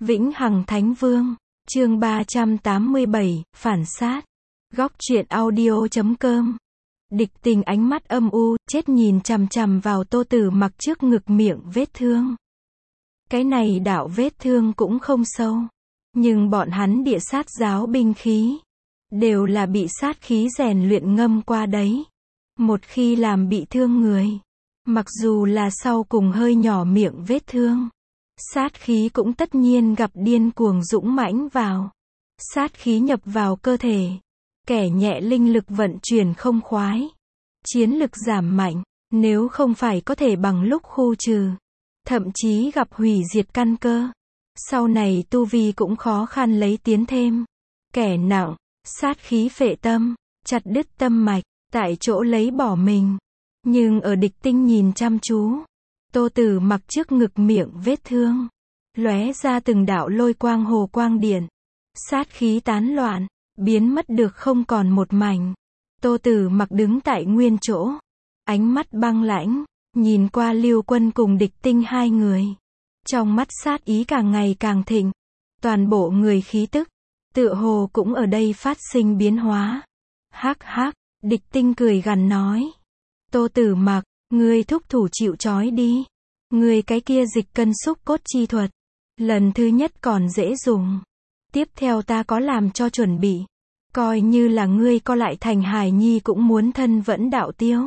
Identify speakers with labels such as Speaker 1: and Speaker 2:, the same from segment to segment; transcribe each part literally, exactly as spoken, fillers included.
Speaker 1: Vĩnh Hằng Thánh Vương, chương ba trăm tám mươi bảy, phản sát. Góc truyện audio chấm com. Địch Tình ánh mắt âm u, chết nhìn chằm chằm vào Tô Tử Mặc trước ngực miệng vết thương. Cái này đạo vết thương cũng không sâu, nhưng bọn hắn địa sát giáo binh khí đều là bị sát khí rèn luyện ngâm qua đấy. Một khi làm bị thương người, mặc dù là sau cùng hơi nhỏ miệng vết thương, sát khí cũng tất nhiên gặp điên cuồng dũng mãnh vào. Sát khí nhập vào cơ thể, kẻ nhẹ linh lực vận chuyển không khoái, chiến lực giảm mạnh, nếu không phải có thể bằng lúc khu trừ, thậm chí gặp hủy diệt căn cơ, sau này tu vi cũng khó khăn lấy tiến thêm. Kẻ nặng, sát khí phệ tâm, chặt đứt tâm mạch, tại chỗ lấy bỏ mình. Nhưng ở Địch Tinh nhìn chăm chú, Tô Tử Mặc trước ngực miệng vết thương, lóe ra từng đạo lôi quang hồ quang điện, sát khí tán loạn, biến mất được không còn một mảnh. Tô Tử Mặc đứng tại nguyên chỗ, ánh mắt băng lãnh, nhìn qua Lưu Quân cùng Địch Tinh hai người, trong mắt sát ý càng ngày càng thịnh, toàn bộ người khí tức, tựa hồ cũng ở đây phát sinh biến hóa. Hắc hắc, Địch Tinh cười gằn nói, Tô Tử Mặc, ngươi thúc thủ chịu trói đi, ngươi cái kia dịch cân xúc cốt chi thuật, lần thứ nhất còn dễ dùng, tiếp theo ta có làm cho chuẩn bị, coi như là ngươi co lại thành hài nhi cũng muốn thân vẫn đạo tiêu.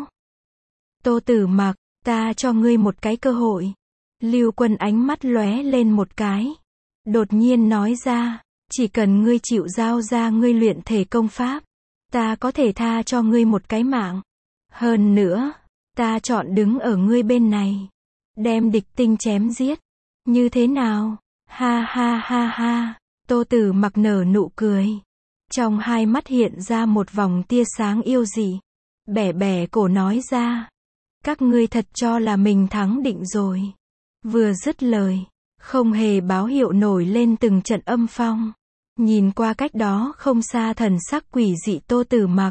Speaker 1: Tô Tử Mặc, ta cho ngươi một cái cơ hội. Lưu Quân ánh mắt lóe lên một cái, đột nhiên nói ra, chỉ cần ngươi chịu giao ra ngươi luyện thể công pháp, ta có thể tha cho ngươi một cái mạng. Hơn nữa, ta chọn đứng ở ngươi bên này, đem Địch Tinh chém giết. Như thế nào? Ha ha ha ha. Tô Tử Mặc nở nụ cười, trong hai mắt hiện ra một vòng tia sáng yêu dị, bẻ bẻ cổ nói ra, các ngươi thật cho là mình thắng định rồi. Vừa dứt lời, không hề báo hiệu nổi lên từng trận âm phong. Nhìn qua cách đó không xa thần sắc quỷ dị Tô Tử Mặc,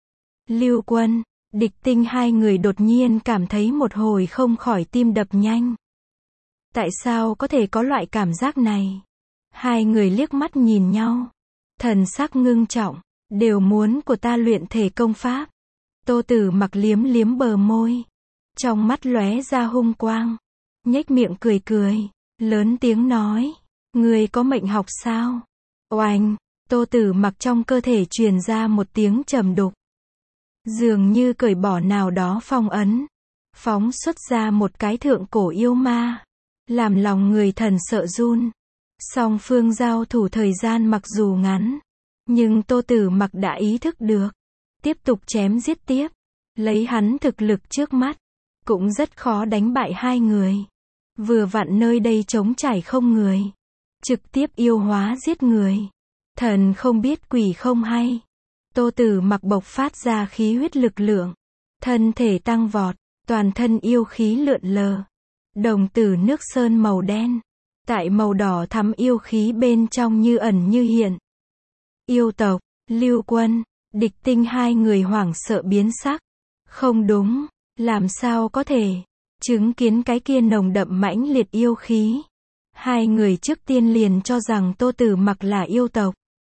Speaker 1: Lưu Quân, Địch Tinh hai người đột nhiên cảm thấy một hồi không khỏi tim đập nhanh. Tại sao có thể có loại cảm giác này? Hai người liếc mắt nhìn nhau, thần sắc ngưng trọng, đều muốn của ta luyện thể công pháp. Tô Tử Mặc liếm liếm bờ môi, trong mắt lóe ra hung quang, nhếch miệng cười cười, lớn tiếng nói, ngươi có mệnh học sao? Oanh, Tô Tử Mặc trong cơ thể truyền ra một tiếng trầm đục, dường như cởi bỏ nào đó phong ấn, phóng xuất ra một cái thượng cổ yêu ma, làm lòng người thần sợ run. Song phương giao thủ thời gian mặc dù ngắn, nhưng Tô Tử Mặc đã ý thức được, tiếp tục chém giết tiếp, lấy hắn thực lực trước mắt, cũng rất khó đánh bại hai người. Vừa vặn nơi đây trống trải không người, trực tiếp yêu hóa giết người, thần không biết quỷ không hay. Tô Tử Mặc bộc phát ra khí huyết lực lượng, thân thể tăng vọt, toàn thân yêu khí lượn lờ, đồng tử nước sơn màu đen, tại màu đỏ thắm yêu khí bên trong như ẩn như hiện. Yêu tộc, Lưu Quân, Địch Tinh hai người hoảng sợ biến sắc. Không đúng, làm sao có thể? Chứng kiến cái kia nồng đậm mãnh liệt yêu khí, hai người trước tiên liền cho rằng Tô Tử Mặc là yêu tộc.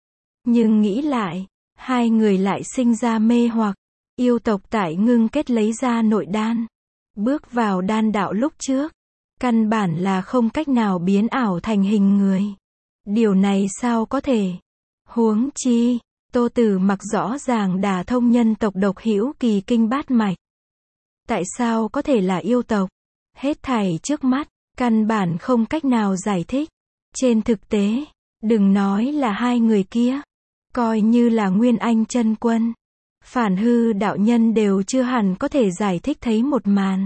Speaker 1: Nhưng nghĩ lại, hai người lại sinh ra mê hoặc. Yêu tộc tại ngưng kết lấy ra nội đan, bước vào đan đạo lúc trước, căn bản là không cách nào biến ảo thành hình người. Điều này sao có thể? Huống chi, Tô Tử Mặc rõ ràng đả thông nhân tộc độc hữu kỳ kinh bát mạch. Tại sao có thể là yêu tộc? Hết thảy trước mắt, căn bản không cách nào giải thích. Trên thực tế, đừng nói là hai người kia, coi như là Nguyên Anh chân quân, Phản Hư đạo nhân đều chưa hẳn có thể giải thích thấy một màn.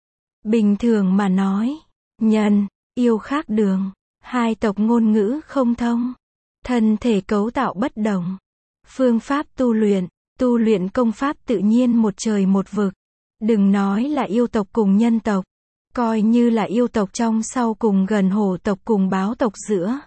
Speaker 1: Bình thường mà nói, nhân, yêu khác đường, hai tộc ngôn ngữ không thông, thân thể cấu tạo bất đồng, phương pháp tu luyện, tu luyện công pháp tự nhiên một trời một vực. Đừng nói là yêu tộc cùng nhân tộc, coi như là yêu tộc trong sau cùng gần hổ tộc cùng báo tộc giữa,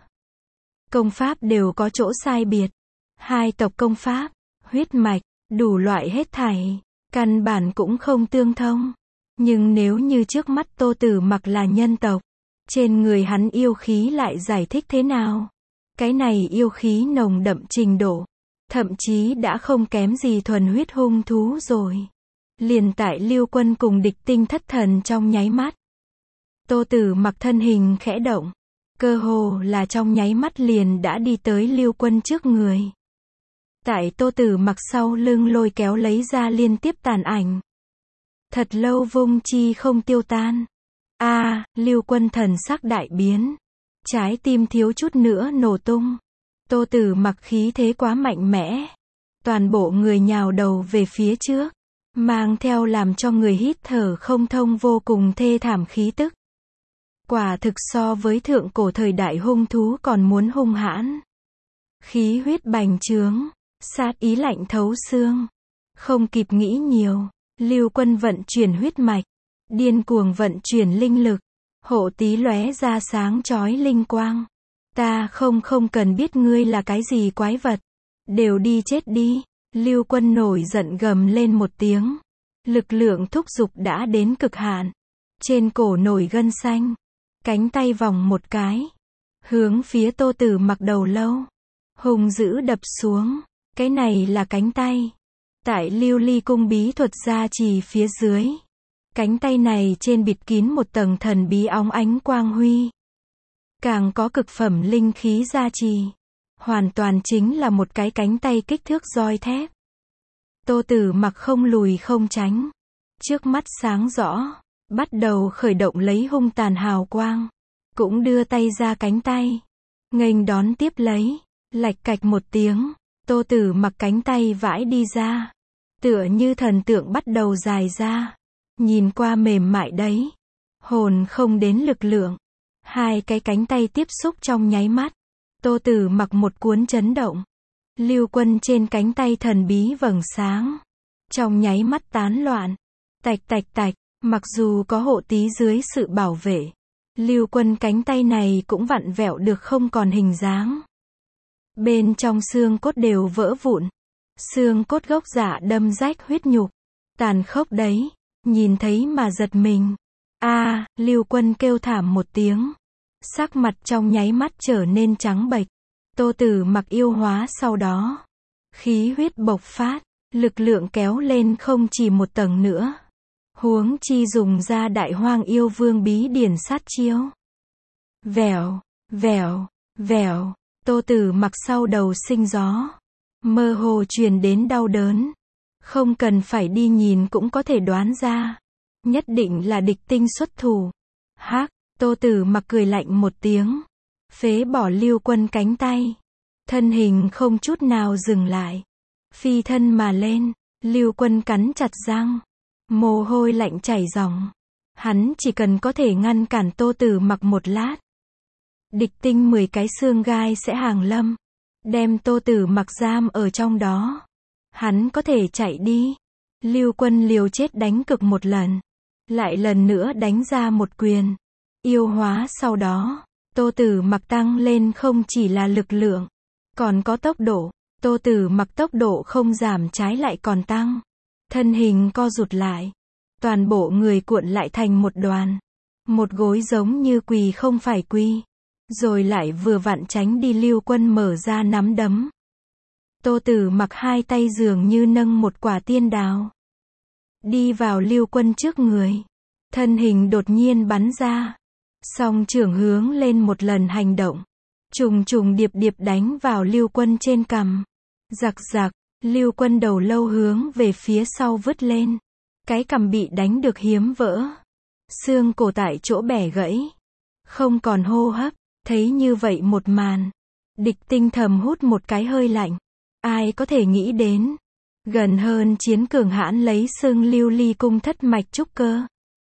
Speaker 1: công pháp đều có chỗ sai biệt. Hai tộc công pháp, huyết mạch, đủ loại hết thảy, căn bản cũng không tương thông. Nhưng nếu như trước mắt Tô Tử Mặc là nhân tộc, Trên người hắn yêu khí lại giải thích thế nào? Cái này yêu khí nồng đậm trình độ, thậm chí đã không kém gì thuần huyết hung thú rồi. Liền tại Lưu Quân cùng Địch Tinh thất thần trong nháy mắt. Tô Tử Mặc thân hình khẽ động, cơ hồ là trong nháy mắt liền đã đi tới Lưu Quân trước người. Tại Tô Tử Mặc sau lưng lôi kéo lấy ra liên tiếp tàn ảnh. Thật lâu vung chi không tiêu tan. A, à, Lưu Quân thần sắc đại biến. Trái tim thiếu chút nữa nổ tung. Tô Tử Mặc khí thế quá mạnh mẽ. Toàn bộ người nhào đầu về phía trước, mang theo làm cho người hít thở không thông vô cùng thê thảm khí tức. Quả thực so với thượng cổ thời đại hung thú còn muốn hung hãn. Khí huyết bành trướng, sát ý lạnh thấu xương. Không kịp nghĩ nhiều, Lưu Quân vận chuyển huyết mạch, điên cuồng vận chuyển linh lực, hộ tí lóe ra sáng chói linh quang. Ta không không cần biết ngươi là cái gì quái vật, đều đi chết đi. Lưu Quân nổi giận gầm lên một tiếng, lực lượng thúc giục đã đến cực hạn. Trên cổ nổi gân xanh, cánh tay vòng một cái, hướng phía Tô Tử Mặc đầu lâu, hung dữ đập xuống. Cái này là cánh tay. Tại Lưu Ly cung bí thuật gia trì phía dưới, cánh tay này trên bịt kín một tầng thần bí óng ánh quang huy. Càng có cực phẩm linh khí gia trì. Hoàn toàn chính là một cái cánh tay kích thước roi thép. Tô Tử Mặc không lùi không tránh. Trước mắt sáng rõ, bắt đầu khởi động lấy hung tàn hào quang. Cũng đưa tay ra cánh tay, nghênh đón tiếp lấy. Lạch cạch một tiếng, Tô Tử Mặc cánh tay vãi đi ra. Tựa như thần tượng bắt đầu dài ra. Nhìn qua mềm mại đấy. Hồn không đến lực lượng. Hai cái cánh tay tiếp xúc trong nháy mắt. Tô Tử Mặc một cuốn chấn động. Lưu Quân trên cánh tay thần bí vầng sáng. Trong nháy mắt tán loạn. Tạch tạch tạch, mặc dù có hộ tí dưới sự bảo vệ. Lưu Quân cánh tay này cũng vặn vẹo được không còn hình dáng. Bên trong xương cốt đều vỡ vụn. Xương cốt gốc dạ đâm rách huyết nhục. Tàn khốc đấy, nhìn thấy mà giật mình. A, à, Lưu Quân kêu thảm một tiếng. Sắc mặt trong nháy mắt trở nên trắng bệch. Tô Tử Mặc yêu hóa sau đó. Khí huyết bộc phát, lực lượng kéo lên không chỉ một tầng nữa. Huống chi dùng ra đại hoang yêu vương bí điển sát chiêu. Vèo, vèo, vèo, Tô Tử Mặc sau đầu sinh gió. Mơ hồ truyền đến đau đớn. Không cần phải đi nhìn cũng có thể đoán ra. Nhất định là Địch Tinh xuất thủ. Hắc, Tô Tử Mặc cười lạnh một tiếng. Phế bỏ Lưu Quân cánh tay. Thân hình không chút nào dừng lại. Phi thân mà lên. Lưu Quân cắn chặt răng. Mồ hôi lạnh chảy ròng. Hắn chỉ cần có thể ngăn cản Tô Tử Mặc một lát. Địch Tinh mười cái xương gai sẽ hàng lâm. Đem Tô Tử Mặc giam ở trong đó. Hắn có thể chạy đi. Lưu Quân liều chết đánh cực một lần. Lại lần nữa đánh ra một quyền. Yêu hóa sau đó. Tô Tử Mặc tăng lên không chỉ là lực lượng. Còn có tốc độ. Tô Tử Mặc tốc độ không giảm trái lại còn tăng. Thân hình co rụt lại. Toàn bộ người cuộn lại thành một đoàn. Một gối giống như quỳ không phải quy. Rồi lại vừa vặn tránh đi Lưu Quân mở ra nắm đấm. Tô Tử Mặc hai tay dường như nâng một quả tiên đào. Đi vào Lưu Quân trước người. Thân hình đột nhiên bắn ra. Song trưởng hướng lên một lần hành động. Trùng trùng điệp điệp đánh vào Lưu Quân trên cằm. Giặc giặc, Lưu Quân đầu lâu hướng về phía sau vứt lên. Cái cằm bị đánh được hiếm vỡ. Xương cổ tại chỗ bẻ gãy. Không còn hô hấp. Thấy như vậy một màn. Địch Tinh thầm hút một cái hơi lạnh. Ai có thể nghĩ đến. Gần hơn chiến cường hãn lấy xương Lưu Ly cung thất mạch trúc cơ.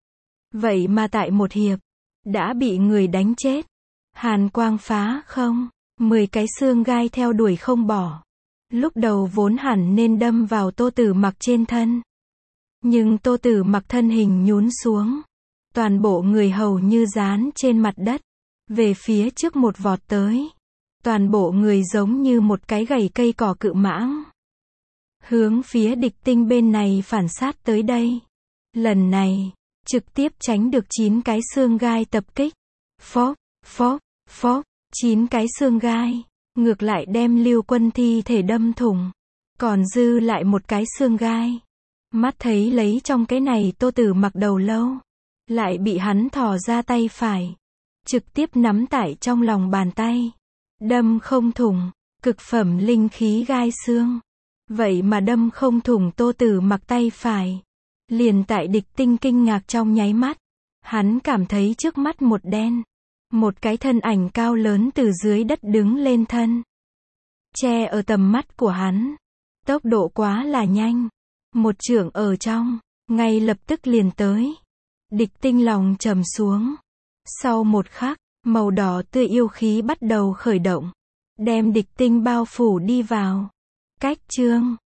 Speaker 1: Vậy mà tại một hiệp. Đã bị người đánh chết. Hàn quang phá không. Mười cái xương gai theo đuổi không bỏ. Lúc đầu vốn hẳn nên đâm vào Tô Tử Mặc trên thân. Nhưng Tô Tử Mặc thân hình nhún xuống. Toàn bộ người hầu như dán trên mặt đất. Về phía trước một vọt tới. Toàn bộ người giống như một cái gầy cây cỏ cự mãng. Hướng phía Địch Tinh bên này phản sát tới đây. Lần này, trực tiếp tránh được chín cái xương gai tập kích. phốc, phốc, phốc, chín cái xương gai, ngược lại đem Lưu Quân thi thể đâm thủng, còn dư lại một cái xương gai. Mắt thấy lấy trong cái này Tô Tử Mặc đầu lâu, lại bị hắn thò ra tay phải, trực tiếp nắm tại trong lòng bàn tay, đâm không thủng, cực phẩm linh khí gai xương. Vậy mà đâm không thủng Tô Tử Mặc tay phải. Liền tại Địch Tinh kinh ngạc trong nháy mắt, hắn cảm thấy trước mắt một đen, một cái thân ảnh cao lớn từ dưới đất đứng lên thân, che ở tầm mắt của hắn. Tốc độ quá là nhanh, một chưởng ở trong, ngay lập tức liền tới. Địch Tinh lòng trầm xuống. Sau một khắc, màu đỏ tươi yêu khí bắt đầu khởi động, đem Địch Tinh bao phủ đi vào. Cách chương